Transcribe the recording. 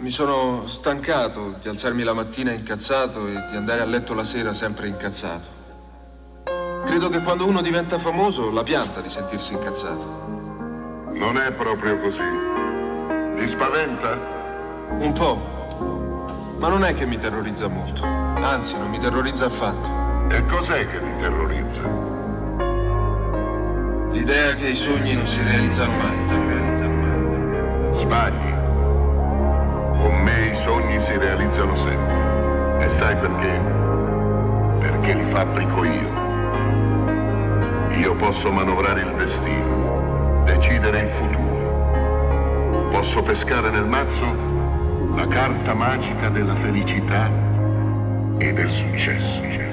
Mi sono stancato di alzarmi la mattina incazzato e di andare a letto la sera sempre incazzato. Credo che quando uno diventa famoso la pianta di sentirsi incazzato. Non è proprio così. Ti spaventa? Un po'. Ma non è che mi terrorizza molto. Anzi, non mi terrorizza affatto. E cos'è che ti terrorizza? L'idea che i sogni non si realizzano mai. Sbagli. Con me i sogni si realizzano sempre. E sai perché? Perché li fabbrico io. Io posso manovrare il destino, decidere il futuro. Posso pescare nel mazzo la carta magica della felicità e del successo.